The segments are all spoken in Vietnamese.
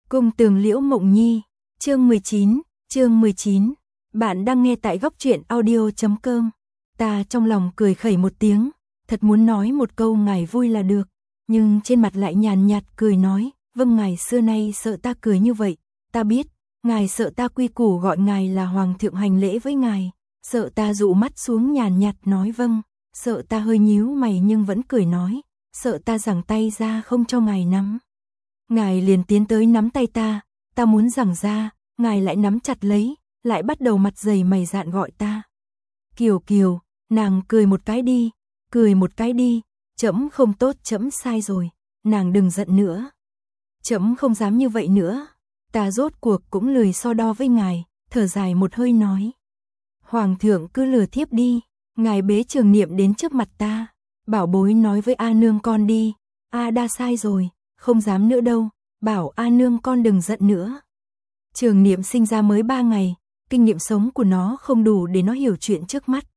Cung tường Liễu Mộng Nhi, chương 19. Bạn đang nghe tại góc truyện audio.com. Ta trong lòng cười khẩy một tiếng, thật muốn nói một câu ngài vui là được, nhưng trên mặt lại nhàn nhạt cười nói, vâng ngài xưa nay sợ ta cười như vậy, ta biết, ngài sợ ta quy củ gọi ngài là hoàng thượng hành lễ với ngài, sợ ta dụ mắt xuống nhàn nhạt nói vâng, sợ ta hơi nhíu mày nhưng vẫn cười nói, sợ ta giằng tay ra không cho ngài nắm. Ngài liền tiến tới nắm tay ta muốn giằng ra, ngài lại nắm chặt lấy, lại bắt đầu mặt dày mày dạn gọi ta. Kiều Kiều, nàng cười một cái đi, trẫm không tốt, trẫm sai rồi, nàng đừng giận nữa. Trẫm không dám như vậy nữa, ta rốt cuộc cũng lười so đo với ngài, thở dài một hơi nói. Hoàng thượng cứ lừa thiếp đi, ngài bế Trường Niệm đến trước mặt ta, bảo bối nói với A nương con đi, A đa sai rồi, không dám nữa đâu, bảo A nương con đừng giận nữa. Trường Niệm sinh ra mới 3 ngày, kinh nghiệm sống của nó không đủ để nó hiểu chuyện trước mắt,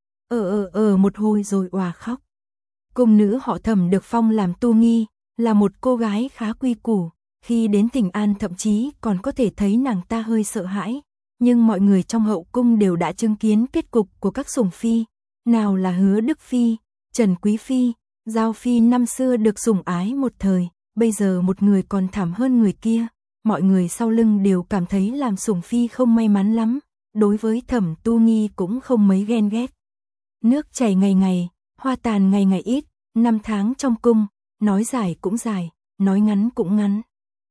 một hồi rồi òa khóc. Cung nữ họ Thẩm được phong làm tu nghi, là một cô gái khá quy củ, khi đến Thịnh An thậm chí còn có thể thấy nàng ta hơi sợ hãi, nhưng mọi người trong hậu cung đều đã chứng kiến kết cục của các sủng phi, nào là Hứa Đức Phi, Trần Quý Phi, Giao Phi năm xưa được sủng ái một thời, bây giờ một người còn thảm hơn người kia, mọi người sau lưng đều cảm thấy làm sủng phi không may mắn lắm, đối với Thẩm Tu Nghi cũng không mấy ghen ghét. Nước chảy ngày ngày, hoa tàn ngày ngày ít, 5 tháng trong cung, nói dài cũng dài, nói ngắn cũng ngắn.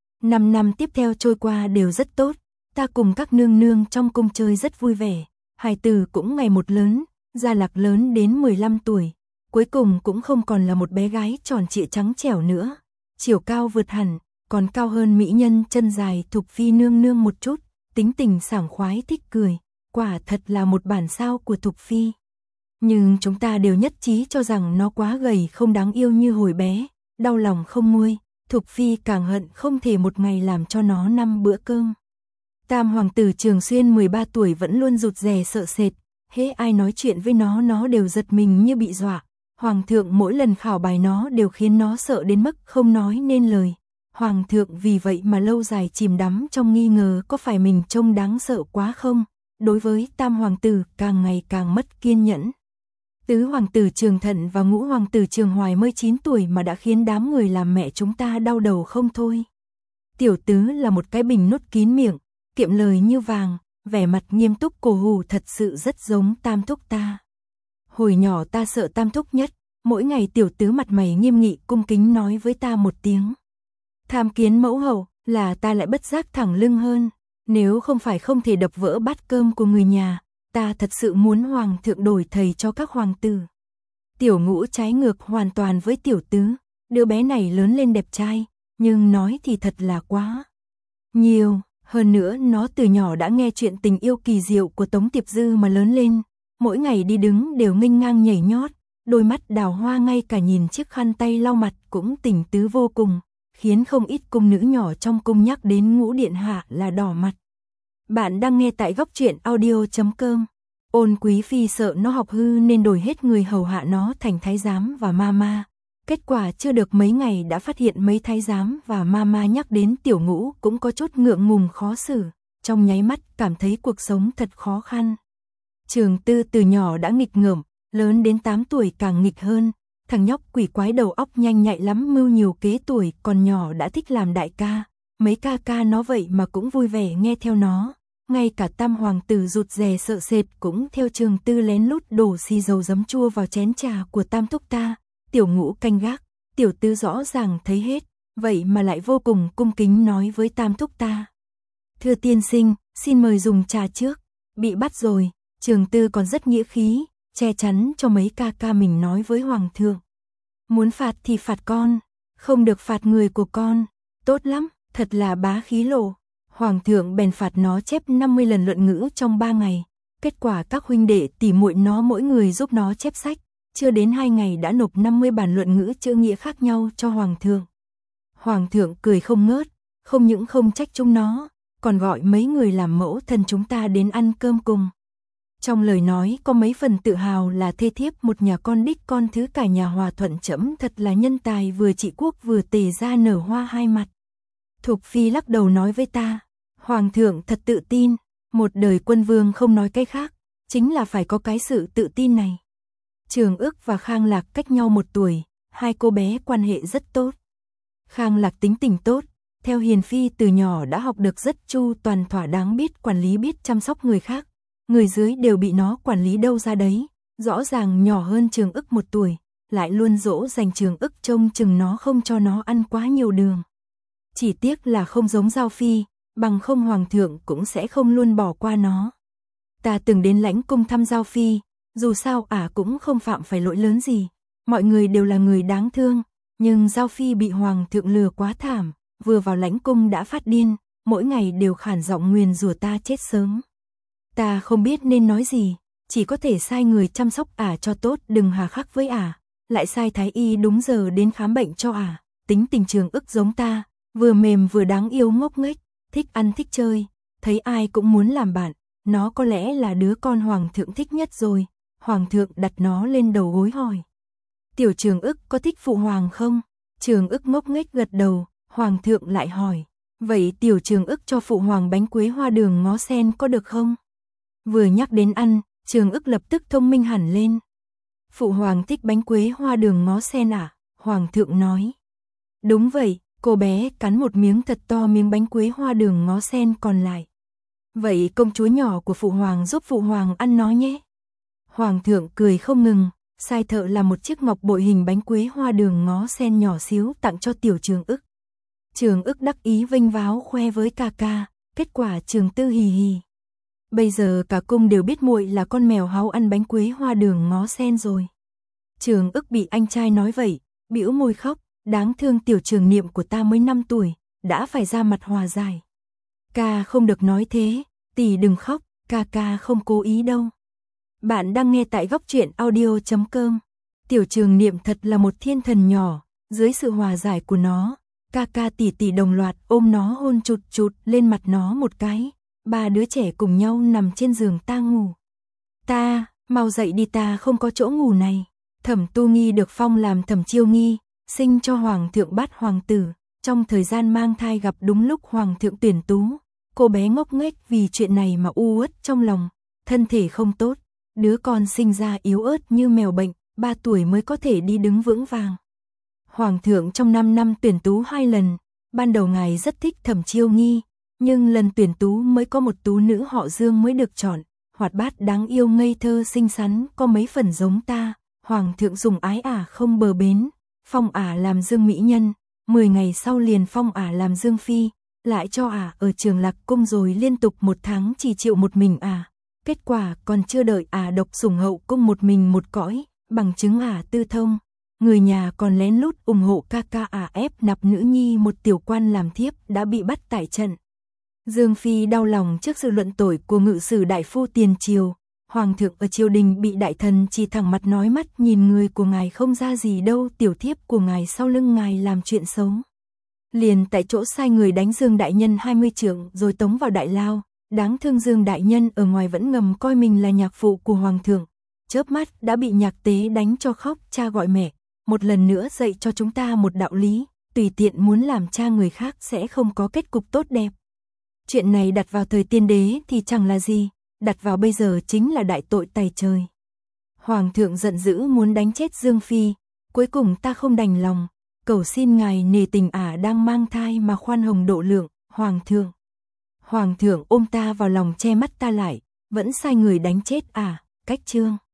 5 năm tiếp theo trôi qua đều rất tốt, ta cùng các nương nương trong cung chơi rất vui vẻ, hài tử cũng ngày một lớn, Gia Lạc lớn đến 15 tuổi, cuối cùng cũng không còn là một bé gái tròn trịa trắng trẻo nữa, chiều cao vượt hẳn, còn cao hơn mỹ nhân chân dài Thục Phi nương nương một chút, tính tình sảng khoái thích cười, quả thật là một bản sao của Thục Phi. Nhưng chúng ta đều nhất trí cho rằng nó quá gầy không đáng yêu như hồi bé, đau lòng không nguôi, Thục Phi càng hận không thể một ngày làm cho nó 5 bữa cơm. Tam hoàng tử Trường Xuyên 13 tuổi vẫn luôn rụt rè sợ sệt, hễ ai nói chuyện với nó đều giật mình như bị dọa. Hoàng thượng mỗi lần khảo bài nó đều khiến nó sợ đến mức không nói nên lời. Hoàng thượng vì vậy mà lâu dài chìm đắm trong nghi ngờ có phải mình trông đáng sợ quá không. Đối với tam hoàng tử càng ngày càng mất kiên nhẫn. Tứ hoàng tử Trường Thận và ngũ hoàng tử Trường Hoài mới 9 tuổi mà đã khiến đám người làm mẹ chúng ta đau đầu không thôi. Tiểu tứ là một cái bình nút kín miệng, kiệm lời như vàng, vẻ mặt nghiêm túc cổ hủ thật sự rất giống tam thúc ta. Hồi nhỏ ta sợ tam thúc nhất, mỗi ngày tiểu tứ mặt mày nghiêm nghị cung kính nói với ta một tiếng. Tham kiến mẫu hậu, là ta lại bất giác thẳng lưng hơn, nếu không phải không thể đập vỡ bát cơm của người nhà, ta thật sự muốn hoàng thượng đổi thầy cho các hoàng tử. Tiểu ngũ trái ngược hoàn toàn với tiểu tứ, đứa bé này lớn lên đẹp trai, nhưng nói thì thật là quá nhiều, hơn nữa nó từ nhỏ đã nghe chuyện tình yêu kỳ diệu của Tống Tiệp Dư mà lớn lên, mỗi ngày đi đứng đều nghênh ngang nhảy nhót, đôi mắt đào hoa ngay cả nhìn chiếc khăn tay lau mặt cũng tình tứ vô cùng, khiến không ít cung nữ nhỏ trong cung nhắc đến ngũ điện hạ là đỏ mặt. Bạn đang nghe tại góc truyện audio.com. Ôn Quý Phi sợ nó học hư nên đổi hết người hầu hạ nó thành thái giám và mama. Kết quả chưa được mấy ngày đã phát hiện mấy thái giám và mama nhắc đến tiểu ngũ cũng có chút ngượng ngùng khó xử, trong nháy mắt cảm thấy cuộc sống thật khó khăn. Trường Tư từ nhỏ đã nghịch ngợm, lớn đến 8 tuổi càng nghịch hơn, thằng nhóc quỷ quái đầu óc nhanh nhạy lắm, mưu nhiều kế, tuổi còn nhỏ đã thích làm đại ca, mấy ca ca nó vậy mà cũng vui vẻ nghe theo nó, ngay cả tam hoàng tử rụt rè sợ sệt cũng theo Trường Tư lén lút đổ xì dầu giấm chua vào chén trà của tam thúc ta, tiểu ngũ canh gác, tiểu tứ rõ ràng thấy hết, vậy mà lại vô cùng cung kính nói với tam thúc ta. Thưa tiên sinh, xin mời dùng trà trước, bị bắt rồi. Trường Tư còn rất nghĩa khí, che chắn cho mấy ca ca mình nói với hoàng thượng. Muốn phạt thì phạt con, không được phạt người của con, tốt lắm, thật là bá khí lộ. Hoàng thượng bèn phạt nó chép 50 lần luận ngữ trong 3 ngày, kết quả các huynh đệ tỉ muội nó mỗi người giúp nó chép sách, chưa đến 2 ngày đã nộp 50 bản luận ngữ chữ nghĩa khác nhau cho hoàng thượng. Hoàng thượng cười không ngớt, không những không trách chúng nó, còn gọi mấy người làm mẫu thân chúng ta đến ăn cơm cùng. Trong lời nói có mấy phần tự hào là thê thiếp một nhà con đích con thứ cả nhà hòa thuận, trẫm thật là nhân tài vừa trị quốc vừa tề ra nở hoa hai mặt. Thục Phi lắc đầu nói với ta, Hoàng thượng thật tự tin, một đời quân vương không nói cái khác, chính là phải có cái sự tự tin này. Trường Ức và Khang Lạc cách nhau 1 tuổi, hai cô bé quan hệ rất tốt. Khang Lạc tính tình tốt, theo Hiền Phi từ nhỏ đã học được rất chu toàn, thỏa đáng biết quản lý, biết chăm sóc người khác. Người dưới đều bị nó quản lý đâu ra đấy, rõ ràng nhỏ hơn Trường Ức 1 tuổi, lại luôn dỗ dành Trường Ức, trông chừng nó không cho nó ăn quá nhiều đường. Chỉ tiếc là không giống Giao Phi, bằng không Hoàng thượng cũng sẽ không luôn bỏ qua nó. Ta từng đến lãnh cung thăm Giao Phi, dù sao cũng không phạm phải lỗi lớn gì, mọi người đều là người đáng thương, nhưng Giao Phi bị Hoàng thượng lừa quá thảm, vừa vào lãnh cung đã phát điên, mỗi ngày đều khản giọng nguyền rủa ta chết sớm. Ta không biết nên nói gì, chỉ có thể sai người chăm sóc cho tốt, đừng hà khắc với lại sai thái y đúng giờ đến khám bệnh cho Tính tình Trường Ức giống ta, vừa mềm vừa đáng yêu, ngốc nghếch, thích ăn thích chơi, thấy ai cũng muốn làm bạn, nó có lẽ là đứa con Hoàng thượng thích nhất rồi. Hoàng thượng đặt nó lên đầu gối hỏi, tiểu Trường Ức có thích phụ hoàng không? Trường Ức ngốc nghếch gật đầu. Hoàng thượng lại hỏi, vậy tiểu Trường Ức cho phụ hoàng bánh quế hoa đường ngó sen có được không? Vừa nhắc đến ăn, Trường Ức lập tức thông minh hẳn lên. Phụ hoàng thích bánh quế hoa đường ngó sen Hoàng thượng nói. Đúng vậy, cô bé cắn một miếng thật to miếng bánh quế hoa đường ngó sen còn lại. Vậy công chúa nhỏ của phụ hoàng giúp phụ hoàng ăn nó nhé. Hoàng thượng cười không ngừng, sai thợ làm một chiếc ngọc bội hình bánh quế hoa đường ngó sen nhỏ xíu tặng cho tiểu Trường Ức. Trường Ức đắc ý vênh váo khoe với ca ca, kết quả Trường Tư hì hì. Bây giờ cả cung đều biết muội là con mèo háu ăn bánh quế hoa đường ngó sen rồi. Trường Ức bị anh trai nói vậy, bĩu môi khóc, đáng thương tiểu Trường Niệm của ta mới 5 tuổi, đã phải ra mặt hòa giải. Ca không được nói thế, tỷ đừng khóc, ca không cố ý đâu. Bạn đang nghe tại góc truyện audio.com. Tiểu Trường Niệm thật là một thiên thần nhỏ, dưới sự hòa giải của nó, ca tỷ đồng loạt ôm nó hôn chụt chụt lên mặt nó một cái. 3 đứa trẻ cùng nhau nằm trên giường ta ngủ. Ta, mau dậy đi, ta không có chỗ ngủ này. Thẩm Tu Nghi được phong làm Thẩm Chiêu Nghi, sinh cho Hoàng thượng Bát hoàng tử. Trong thời gian mang thai gặp đúng lúc Hoàng thượng tuyển tú. Cô bé ngốc nghếch vì chuyện này mà u uất trong lòng, thân thể không tốt. Đứa con sinh ra yếu ớt như mèo bệnh, 3 tuổi mới có thể đi đứng vững vàng. Hoàng thượng trong 5 năm tuyển tú 2 lần, ban đầu ngài rất thích Thẩm Chiêu Nghi, nhưng lần tuyển tú mới có một tú nữ họ Dương mới được chọn, hoạt bát đáng yêu ngây thơ xinh xắn, có mấy phần giống ta. Hoàng thượng dùng ái không bờ bến, phong làm Dương mỹ nhân, 10 ngày sau liền phong làm Dương phi, lại cho ở Trường Lạc cung, rồi liên tục 1 tháng chỉ chịu một mình Kết quả còn chưa đợi độc sủng hậu cung một mình một cõi, bằng chứng tư thông. Người nhà còn lén lút ủng hộ ca ép nạp nữ nhi một tiểu quan làm thiếp, đã bị bắt tại trận. Dương phi đau lòng trước sự luận tội của ngự sử đại phu tiền triều. Hoàng thượng ở triều đình bị đại thần chỉ thẳng mặt nói mắt nhìn người của ngài không ra gì đâu, tiểu thiếp của ngài sau lưng ngài làm chuyện xấu. Liền tại chỗ sai người đánh Dương đại nhân 20 trượng rồi tống vào đại lao. Đáng thương Dương đại nhân ở ngoài vẫn ngầm coi mình là nhạc phụ của Hoàng thượng. Chớp mắt đã bị nhạc tế đánh cho khóc. Cha gọi mẹ, một lần nữa dạy cho chúng ta một đạo lý, tùy tiện muốn làm cha người khác sẽ không có kết cục tốt đẹp. Chuyện này đặt vào thời tiên đế thì chẳng là gì, đặt vào bây giờ chính là đại tội tày trời. Hoàng thượng giận dữ muốn đánh chết Dương phi, cuối cùng ta không đành lòng, cầu xin ngài nể tình đang mang thai mà khoan hồng độ lượng. Hoàng thượng ôm ta vào lòng che mắt ta lại, vẫn sai người đánh chết cách chương.